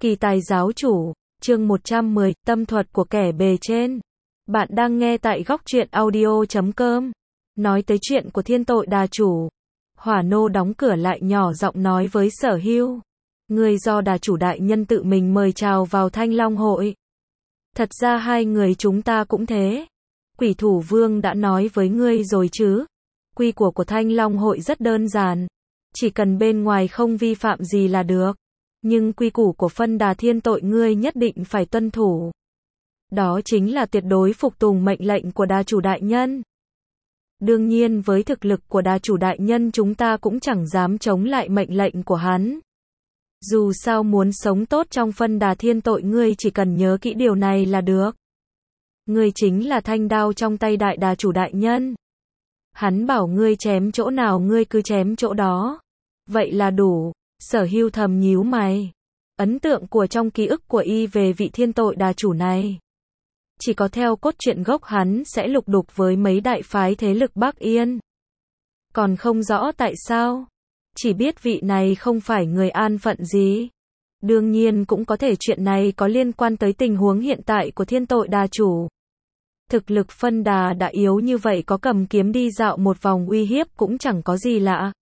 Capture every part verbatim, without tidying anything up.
Kỳ tài giáo chủ, chương một trăm mười, tâm thuật của kẻ bề trên. Bạn đang nghe tại góc truyện audio chấm com. Nói tới chuyện của thiên tội đà chủ. Hỏa nô đóng cửa lại nhỏ giọng nói với Sở Hưu. Ngươi do đà chủ đại nhân tự mình mời chào vào Thanh Long hội. Thật ra hai người chúng ta cũng thế. Quỷ thủ vương đã nói với ngươi rồi chứ. Quy của của Thanh Long hội rất đơn giản. Chỉ cần bên ngoài không vi phạm gì là được. Nhưng quy củ của phân đà thiên tội ngươi nhất định phải tuân thủ. Đó chính là tuyệt đối phục tùng mệnh lệnh của đà chủ đại nhân. Đương nhiên với thực lực của đà chủ đại nhân chúng ta cũng chẳng dám chống lại mệnh lệnh của hắn. Dù sao muốn sống tốt trong phân đà thiên tội ngươi chỉ cần nhớ kỹ điều này là được. Ngươi chính là thanh đao trong tay đại đà chủ đại nhân. Hắn bảo ngươi chém chỗ nào ngươi cứ chém chỗ đó. Vậy là đủ. Sở Hưu thầm nhíu mày. Ấn tượng của trong ký ức của y về vị thiên tội đà chủ này. Chỉ có theo cốt truyện gốc hắn sẽ lục đục với mấy đại phái thế lực Bắc Yên. Còn không rõ tại sao. Chỉ biết vị này không phải người an phận gì. Đương nhiên cũng có thể chuyện này có liên quan tới tình huống hiện tại của thiên tội đà chủ. Thực lực phân đà đã yếu như vậy có cầm kiếm đi dạo một vòng uy hiếp cũng chẳng có gì lạ.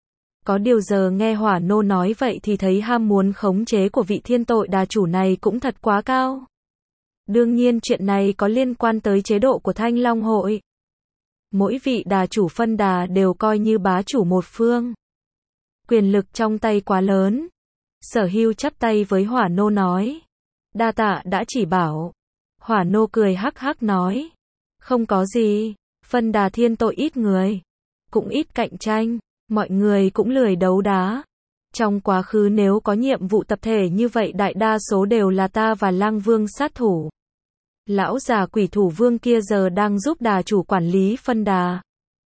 Có điều giờ nghe Hỏa nô nói vậy thì thấy ham muốn khống chế của vị thiên tội đà chủ này cũng thật quá cao. Đương nhiên chuyện này có liên quan tới chế độ của Thanh Long hội. Mỗi vị đà chủ phân đà đều coi như bá chủ một phương. Quyền lực trong tay quá lớn. Sở Hưu chắp tay với Hỏa nô nói. Đa tạ đã chỉ bảo. Hỏa nô cười hắc hắc nói. Không có gì, phân đà thiên tội ít người. Cũng ít cạnh tranh. Mọi người cũng lười đấu đá. Trong quá khứ nếu có nhiệm vụ tập thể như vậy đại đa số đều là ta và Lang Vương sát thủ. Lão già quỷ thủ vương kia giờ đang giúp đà chủ quản lý phân đà.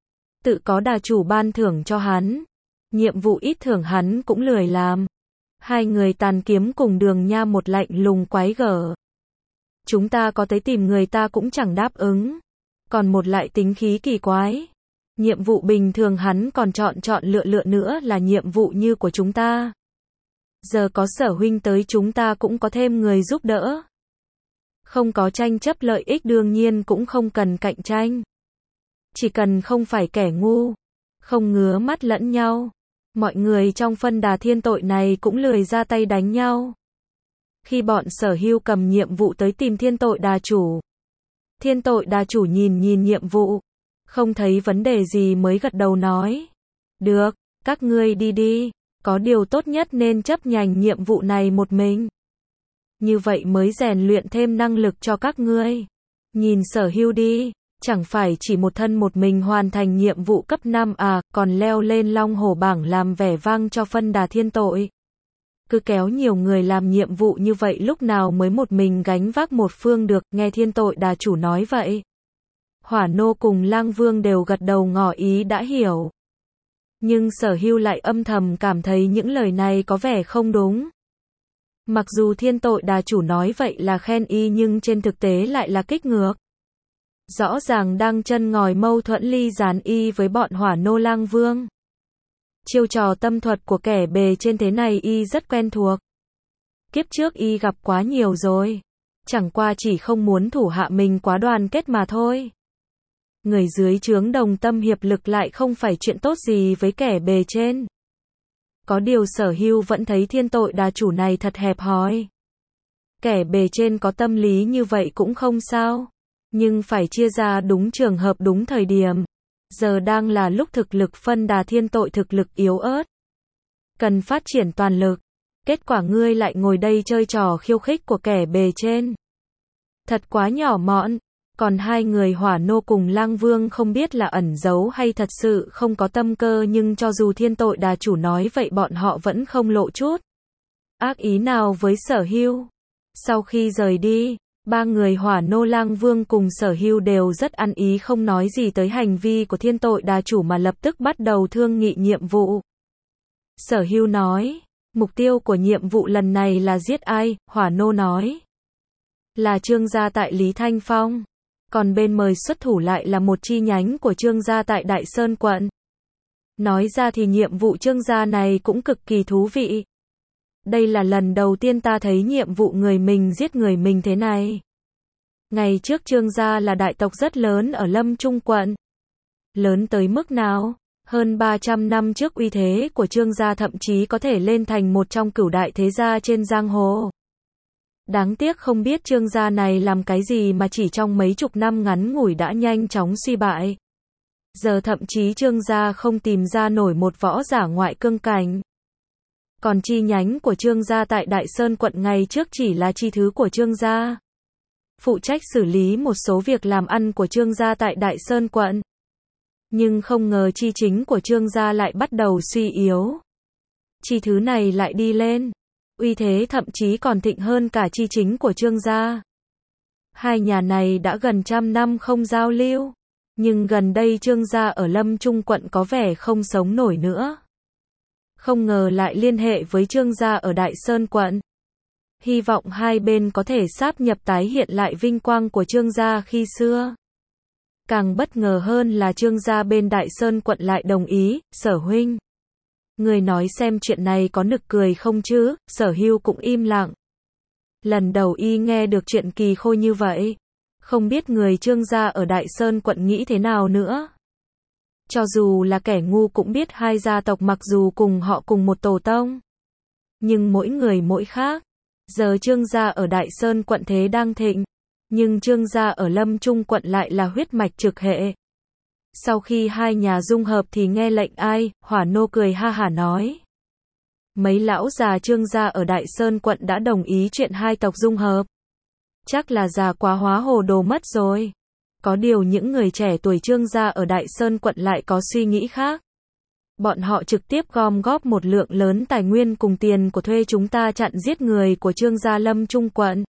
Tự có đà chủ ban thưởng cho hắn. Nhiệm vụ ít thưởng hắn cũng lười làm. Hai người tàn kiếm cùng Đường Nha một lạnh lùng quái gở. Chúng ta có tới tìm người ta cũng chẳng đáp ứng. Còn một lại tính khí kỳ quái. Nhiệm vụ bình thường hắn còn chọn chọn lựa lựa nữa là nhiệm vụ như của chúng ta. Giờ có Sở huynh tới chúng ta cũng có thêm người giúp đỡ. Không có tranh chấp lợi ích đương nhiên cũng không cần cạnh tranh. Chỉ cần không phải kẻ ngu. Không ngứa mắt lẫn nhau. Mọi người trong phân đà thiên tội này cũng lười ra tay đánh nhau. Khi bọn Sở Hưu cầm nhiệm vụ tới tìm thiên tội đà chủ. Thiên tội đà chủ nhìn nhìn nhiệm vụ. Không thấy vấn đề gì mới gật đầu nói. Được, các ngươi đi đi. Có điều tốt nhất nên chấp nhành nhiệm vụ này một mình. Như vậy mới rèn luyện thêm năng lực cho các ngươi. Nhìn Sở Hưu đi. Chẳng phải chỉ một thân một mình hoàn thành nhiệm vụ cấp năm à, còn leo lên long hổ bảng làm vẻ vang cho phân đà thiên tội. Cứ kéo nhiều người làm nhiệm vụ như vậy lúc nào mới một mình gánh vác một phương được, nghe thiên tội đà chủ nói vậy. Hỏa nô cùng Lang Vương đều gật đầu ngỏ ý đã hiểu. Nhưng Sở Hưu lại âm thầm cảm thấy những lời này có vẻ không đúng. Mặc dù thiên tội đà chủ nói vậy là khen y nhưng trên thực tế lại là kích ngược. Rõ ràng đang chân ngòi mâu thuẫn ly gián y với bọn Hỏa nô Lang Vương. Chiêu trò tâm thuật của kẻ bề trên thế này y rất quen thuộc. Kiếp trước y gặp quá nhiều rồi. Chẳng qua chỉ không muốn thủ hạ mình quá đoàn kết mà thôi. Người dưới trướng đồng tâm hiệp lực lại không phải chuyện tốt gì với kẻ bề trên. Có điều Sở Hưu vẫn thấy thiên tội đà chủ này thật hẹp hòi. Kẻ bề trên có tâm lý như vậy cũng không sao. Nhưng phải chia ra đúng trường hợp đúng thời điểm. Giờ đang là lúc thực lực phân đà thiên tội thực lực yếu ớt. Cần phát triển toàn lực. Kết quả ngươi lại ngồi đây chơi trò khiêu khích của kẻ bề trên. Thật quá nhỏ mọn. Còn hai người Hỏa nô cùng Lang Vương không biết là ẩn giấu hay thật sự không có tâm cơ nhưng cho dù thiên tội đà chủ nói vậy bọn họ vẫn không lộ chút ác ý nào với Sở Hưu. Sau khi rời đi, ba người Hỏa nô Lang Vương cùng Sở Hưu đều rất ăn ý không nói gì tới hành vi của thiên tội đà chủ mà lập tức bắt đầu thương nghị nhiệm vụ. Sở Hưu nói, mục tiêu của nhiệm vụ lần này là giết ai? Hỏa nô nói, là Trương gia tại Lý Thanh Phong. Còn bên mời xuất thủ lại là một chi nhánh của Trương gia tại Đại Sơn quận. Nói ra thì nhiệm vụ Trương gia này cũng cực kỳ thú vị. đây là lần đầu tiên ta thấy nhiệm vụ người mình giết người mình thế này. Ngày trước Trương gia là đại tộc rất lớn ở Lâm Trung quận. Lớn tới mức nào? Hơn ba trăm năm trước uy thế của Trương gia thậm chí có thể lên thành một trong cửu đại thế gia trên giang hồ. Đáng tiếc không biết Trương gia này làm cái gì mà chỉ trong mấy chục năm ngắn ngủi đã nhanh chóng suy bại. Giờ thậm chí Trương gia không tìm ra nổi một võ giả ngoại cương cảnh. Còn chi nhánh của Trương gia tại Đại Sơn quận ngày trước chỉ là chi thứ của Trương gia. Phụ trách xử lý một số việc làm ăn của Trương gia tại Đại Sơn quận. Nhưng không ngờ chi chính của Trương gia lại bắt đầu suy yếu. Chi thứ này lại đi lên. Uy thế thậm chí còn thịnh hơn cả chi chính của Trương gia. Hai nhà này đã gần trăm năm không giao lưu. Nhưng gần đây Trương gia ở Lâm Trung quận có vẻ không sống nổi nữa. Không ngờ lại liên hệ với Trương gia ở Đại Sơn quận. Hy vọng hai bên có thể sáp nhập tái hiện lại vinh quang của Trương gia khi xưa. Càng bất ngờ hơn là Trương gia bên Đại Sơn quận lại đồng ý. Sở huynh, người nói xem chuyện này có nực cười không chứ? Sở Hưu cũng im lặng. Lần đầu y nghe được chuyện kỳ khôi như vậy. Không biết người Trương gia ở Đại Sơn quận nghĩ thế nào nữa. Cho dù là kẻ ngu cũng biết hai gia tộc mặc dù cùng họ cùng một tổ tông. Nhưng mỗi người mỗi khác. Giờ Trương gia ở Đại Sơn quận thế đang thịnh. Nhưng Trương gia ở Lâm Trung quận lại là huyết mạch trực hệ. Sau khi hai nhà dung hợp thì nghe lệnh ai? Hỏa nô cười ha hả nói. Mấy lão già Trương gia ở Đại Sơn quận đã đồng ý chuyện hai tộc dung hợp. Chắc là già quá hóa hồ đồ mất rồi. Có điều những người trẻ tuổi Trương gia ở Đại Sơn quận lại có suy nghĩ khác. Bọn họ trực tiếp gom góp một lượng lớn tài nguyên cùng tiền của thuê chúng ta chặn giết người của Trương gia Lâm Trung quận.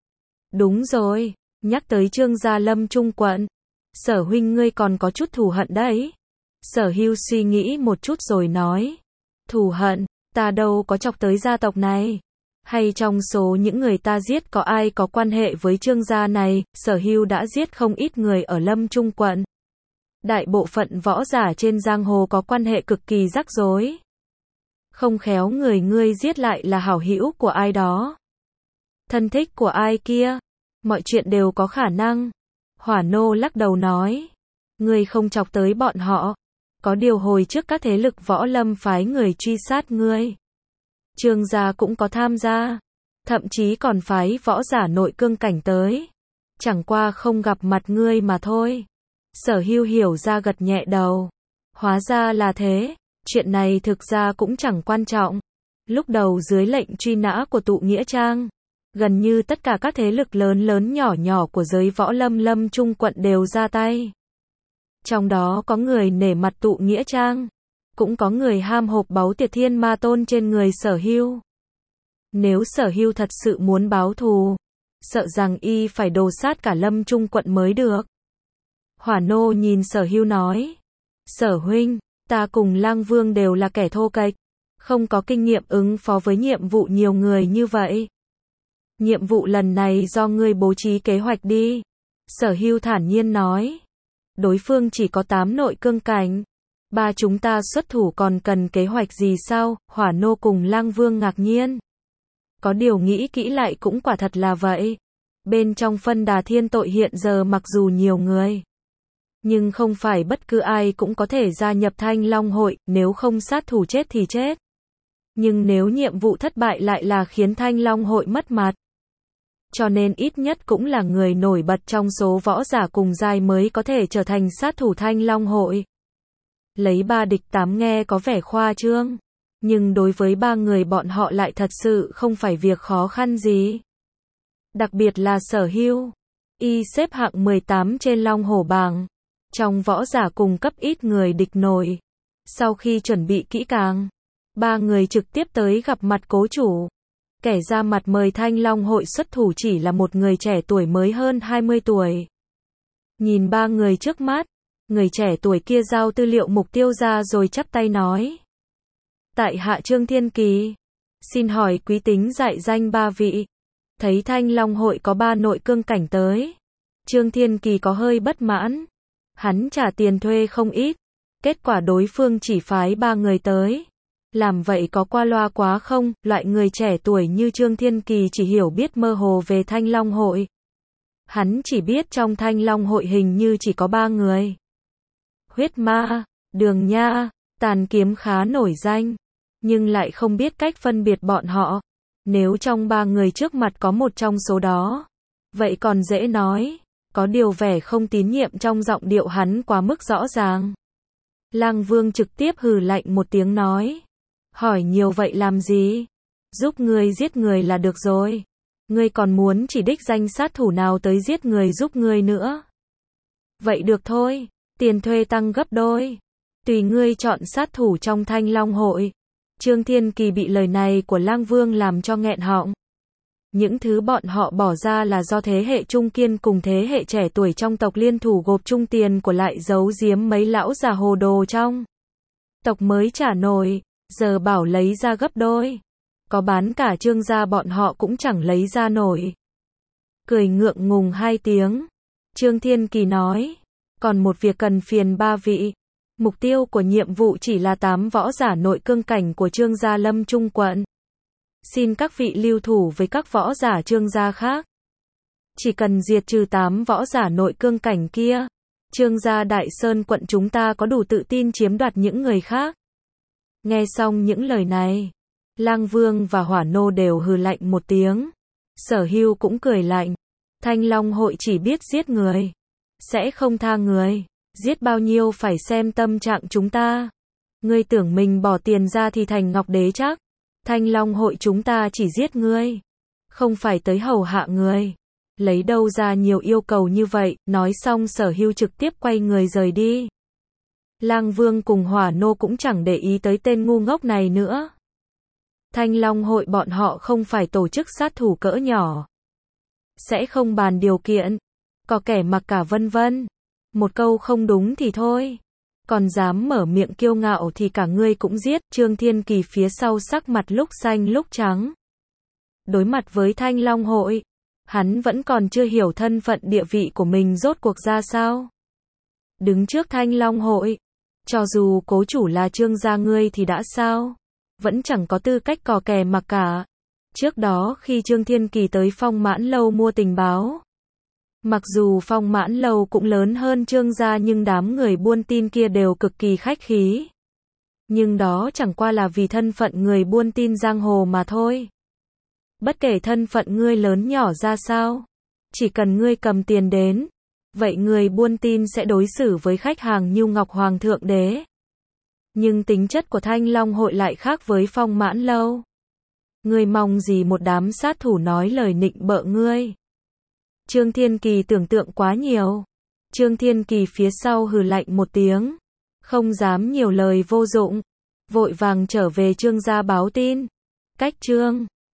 Đúng rồi, nhắc tới Trương gia Lâm Trung quận. Sở huynh ngươi còn có chút thù hận đấy. Sở Hưu suy nghĩ một chút rồi nói. Thù hận, ta đâu có chọc tới gia tộc này. Hay trong số những người ta giết có ai có quan hệ với Trương gia này? Sở Hưu đã giết không ít người ở Lâm Trung quận. Đại bộ phận võ giả trên giang hồ có quan hệ cực kỳ rắc rối. Không khéo người ngươi giết lại là hảo hữu của ai đó. Thân thích của ai kia. Mọi chuyện đều có khả năng. Hỏa nô lắc đầu nói. Ngươi không chọc tới bọn họ. Có điều hồi trước các thế lực võ lâm phái người truy sát ngươi. Trương gia cũng có tham gia. Thậm chí còn phái võ giả nội cương cảnh tới. Chẳng qua không gặp mặt ngươi mà thôi. Sở Hưu hiểu ra gật nhẹ đầu. Hóa ra là thế. Chuyện này thực ra cũng chẳng quan trọng. Lúc đầu dưới lệnh truy nã của tụ Nghĩa Trang, gần như tất cả các thế lực lớn lớn nhỏ nhỏ của giới võ lâm Lâm Trung quận đều ra tay. Trong đó có người nể mặt tụ Nghĩa Trang. Cũng có người ham hộp báu Tiệt Thiên Ma Tôn trên người Sở Hưu. Nếu Sở Hưu thật sự muốn báo thù, sợ rằng y phải đồ sát cả Lâm Trung quận mới được. Hỏa nô nhìn Sở Hưu nói. Sở huynh, ta cùng Lang Vương đều là kẻ thô kệch, không có kinh nghiệm ứng phó với nhiệm vụ nhiều người như vậy. Nhiệm vụ lần này do ngươi bố trí kế hoạch đi. Sở Hưu thản nhiên nói. Đối phương chỉ có tám nội cương cảnh. Ba chúng ta xuất thủ còn cần kế hoạch gì sao? Hỏa nô cùng Lang Vương ngạc nhiên. Có điều nghĩ kỹ lại cũng quả thật là vậy. Bên trong phân đà thiên tội hiện giờ mặc dù nhiều người, nhưng không phải bất cứ ai cũng có thể gia nhập Thanh Long hội, nếu không sát thủ chết thì chết. Nhưng nếu nhiệm vụ thất bại lại là khiến Thanh Long hội mất mặt. Cho nên ít nhất cũng là người nổi bật trong số võ giả cùng giai mới có thể trở thành sát thủ Thanh Long hội. Lấy ba địch tám nghe có vẻ khoa trương, nhưng đối với ba người bọn họ lại thật sự không phải việc khó khăn gì. Đặc biệt là Sở Hưu, y xếp hạng mười tám trên Long Hổ bảng. Trong võ giả cùng cấp ít người địch nổi. Sau khi chuẩn bị kỹ càng, ba người trực tiếp tới gặp mặt cố chủ. Kẻ ra mặt mời Thanh Long hội xuất thủ chỉ là một người trẻ tuổi mới hơn hai mươi tuổi. Nhìn ba người trước mắt, người trẻ tuổi kia giao tư liệu mục tiêu ra rồi chắp tay nói. Tại hạ Trương Thiên Kỳ, xin hỏi quý tính dạy danh ba vị. Thấy Thanh Long hội có ba nội cương cảnh tới, Trương Thiên Kỳ có hơi bất mãn. Hắn trả tiền thuê không ít, kết quả đối phương chỉ phái ba người tới. Làm vậy có qua loa quá không? Loại người trẻ tuổi như Trương Thiên Kỳ chỉ hiểu biết mơ hồ về Thanh Long Hội. Hắn chỉ biết trong Thanh Long Hội hình như chỉ có ba người. Huyết Ma, Đường Nha, Tàn Kiếm khá nổi danh, nhưng lại không biết cách phân biệt bọn họ. Nếu trong ba người trước mặt có một trong số đó, vậy còn dễ nói. Có điều vẻ không tín nhiệm trong giọng điệu hắn quá mức rõ ràng. Lang Vương trực tiếp hừ lạnh một tiếng nói. Hỏi nhiều vậy làm gì? Giúp ngươi giết người là được rồi. Ngươi còn muốn chỉ đích danh sát thủ nào tới giết người giúp ngươi nữa? Vậy được thôi, tiền thuê tăng gấp đôi. Tùy ngươi chọn sát thủ trong Thanh Long Hội. Trương Thiên Kỳ bị lời này của Lang Vương làm cho nghẹn họng. Những thứ bọn họ bỏ ra là do thế hệ trung kiên cùng thế hệ trẻ tuổi trong tộc liên thủ gộp chung tiền của lại giấu giếm mấy lão già hồ đồ trong tộc mới trả nổi, giờ bảo lấy ra gấp đôi. Có bán cả Trương gia bọn họ cũng chẳng lấy ra nổi. Cười ngượng ngùng hai tiếng. Trương Thiên Kỳ nói, còn một việc cần phiền ba vị. Mục tiêu của nhiệm vụ chỉ là tám võ giả nội cương cảnh của Trương gia Lâm Trung quận. Xin các vị lưu thủ với các võ giả Trương gia khác. Chỉ cần diệt trừ tám võ giả nội cương cảnh kia, Trương gia Đại Sơn quận chúng ta có đủ tự tin chiếm đoạt những người khác. Nghe xong những lời này, Lang Vương và Hỏa Nô đều hừ lạnh một tiếng. Sở Hưu cũng cười lạnh. Thanh Long Hội chỉ biết giết người, sẽ không tha người. Giết bao nhiêu phải xem tâm trạng chúng ta. Ngươi tưởng mình bỏ tiền ra thì thành ngọc đế chắc. Thanh Long Hội chúng ta chỉ giết ngươi, không phải tới hầu hạ người. Lấy đâu ra nhiều yêu cầu như vậy? Nói xong Sở Hưu trực tiếp quay người rời đi. Lang Vương cùng Hỏa Nô cũng chẳng để ý tới tên ngu ngốc này nữa. Thanh Long Hội bọn họ không phải tổ chức sát thủ cỡ nhỏ, sẽ không bàn điều kiện, có kẻ mặc cả vân vân. Một câu không đúng thì thôi, còn dám mở miệng kiêu ngạo thì cả ngươi cũng giết. Trương Thiên Kỳ phía sau sắc mặt lúc xanh lúc trắng. Đối mặt với Thanh Long Hội, hắn vẫn còn chưa hiểu thân phận địa vị của mình rốt cuộc ra sao. Đứng trước Thanh Long Hội, cho dù cố chủ là Trương gia ngươi thì đã sao? Vẫn chẳng có tư cách cò kè mặc cả. Trước đó khi Trương Thiên Kỳ tới Phong Mãn Lâu mua tình báo, mặc dù Phong Mãn Lâu cũng lớn hơn Trương gia nhưng đám người buôn tin kia đều cực kỳ khách khí. Nhưng đó chẳng qua là vì thân phận người buôn tin giang hồ mà thôi. Bất kể thân phận ngươi lớn nhỏ ra sao, chỉ cần ngươi cầm tiền đến, vậy người buôn tin sẽ đối xử với khách hàng như ngọc hoàng thượng đế. Nhưng tính chất của Thanh Long Hội lại khác với Phong Mãn Lâu. Ngươi mong gì một đám sát thủ nói lời nịnh bợ ngươi? Trương Thiên Kỳ tưởng tượng quá nhiều. Trương Thiên Kỳ phía sau hừ lạnh một tiếng, không dám nhiều lời vô dụng, vội vàng trở về Trương gia báo tin. Cách Trương